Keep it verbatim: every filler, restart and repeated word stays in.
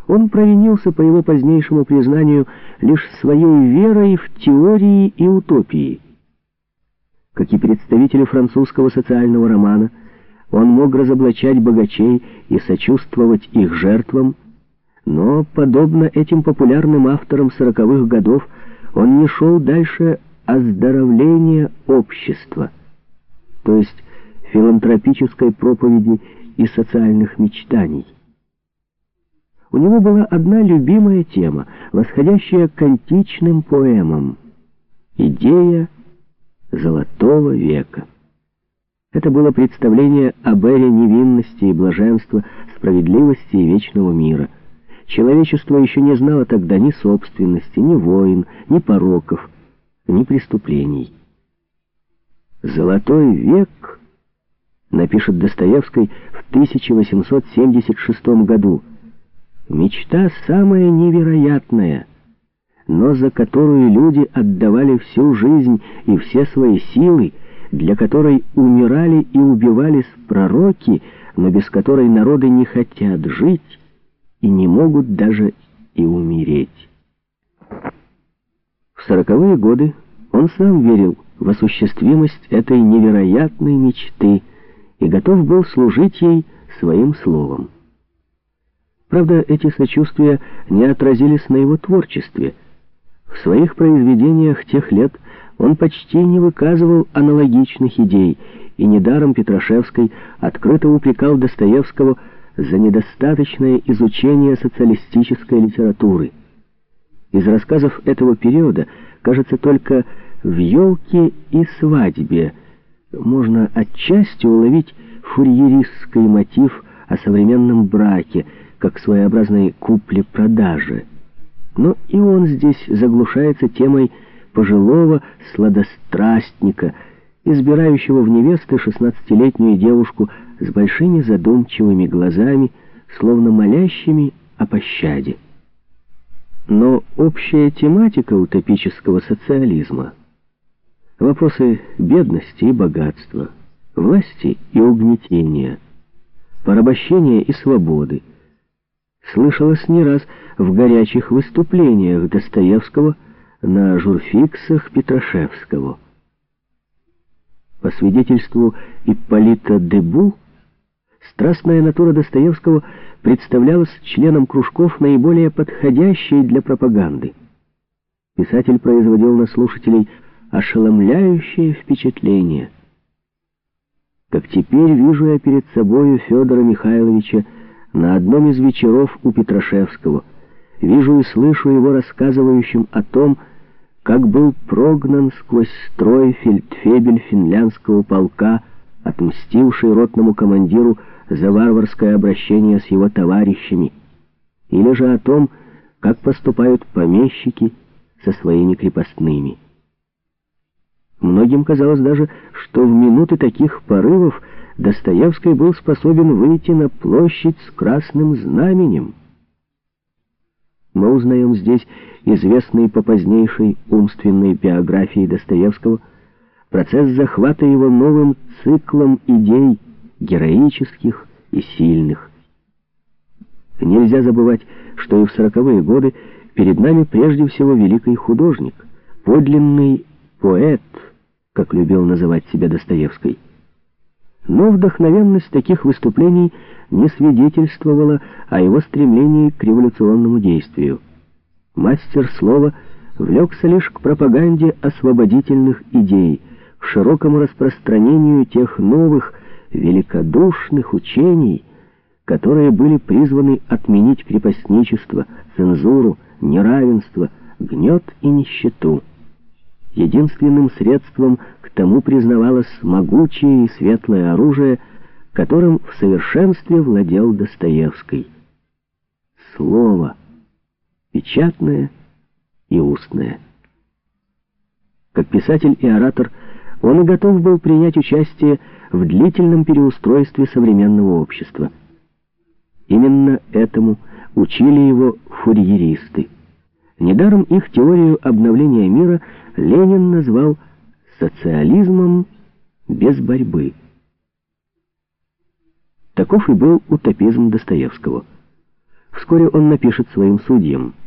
Он провинился, по его позднейшему признанию, лишь своей верой в теории и утопии. Как и представители французского социального романа, он мог разоблачать богачей и сочувствовать их жертвам, но, подобно этим популярным авторам сороковых годов, он не шел дальше оздоровления общества, то есть филантропической проповеди и социальных мечтаний. У него была одна любимая тема, восходящая к античным поэмам — идея Золотого века. Это было представление об эре невинности и блаженства, справедливости и вечного мира. Человечество еще не знало тогда ни собственности, ни войн, ни пороков, ни преступлений. «Золотой век», напишет Достоевский в тысяча восемьсот семьдесят шестом году, мечта самая невероятная, но за которую люди отдавали всю жизнь и все свои силы, для которой умирали и убивались пророки, но без которой народы не хотят жить и не могут даже и умереть. В сороковые годы он сам верил в осуществимость этой невероятной мечты и готов был служить ей своим словом. Правда, эти сочувствия не отразились на его творчестве. В своих произведениях тех лет он почти не выказывал аналогичных идей, и недаром Петрашевский открыто упрекал Достоевского за недостаточное изучение социалистической литературы. Из рассказов этого периода, кажется, только в «Елке и свадьбе» можно отчасти уловить фурьеристский мотив о современном браке, как своеобразной купле-продаже. Но и он здесь заглушается темой пожилого сладострастника, избирающего в невесты шестнадцатилетнюю девушку с большими задумчивыми глазами, словно молящими о пощаде. Но общая тематика утопического социализма, вопросы бедности и богатства, власти и угнетения, порабощения и свободы, слышалось не раз в горячих выступлениях Достоевского на журфиксах Петрашевского. По свидетельству Ипполита Дебу, страстная натура Достоевского представлялась членам кружков наиболее подходящей для пропаганды. Писатель производил на слушателей ошеломляющее впечатление. Как теперь вижу я перед собою Федора Михайловича на одном из вечеров у Петрашевского, вижу и слышу его рассказывающим о том, как был прогнан сквозь строй фельдфебель финляндского полка, отмстивший ротному командиру за варварское обращение с его товарищами, или же о том, как поступают помещики со своими крепостными. Многим казалось даже, что в минуты таких порывов Достоевский был способен выйти на площадь с красным знаменем. Мы узнаем здесь известный по позднейшей умственной биографии Достоевского процесс захвата его новым циклом идей героических и сильных. Нельзя забывать, что и в сороковые годы перед нами прежде всего великий художник, подлинный поэт, как любил называть себя Достоевский. Но вдохновенность таких выступлений не свидетельствовала о его стремлении к революционному действию. Мастер слова влекся лишь к пропаганде освободительных идей, к широкому распространению тех новых, великодушных учений, которые были призваны отменить крепостничество, цензуру, неравенство, гнет и нищету. Единственным средством к тому признавалось могучее и светлое оружие, которым в совершенстве владел Достоевский. Слово, печатное и устное. Как писатель и оратор, он и готов был принять участие в длительном переустройстве современного общества. Именно этому учили его фурьеристы. Недаром их теорию обновления мира Ленин назвал социализмом без борьбы. Таков и был утопизм Достоевского. Вскоре он напишет своим судьям: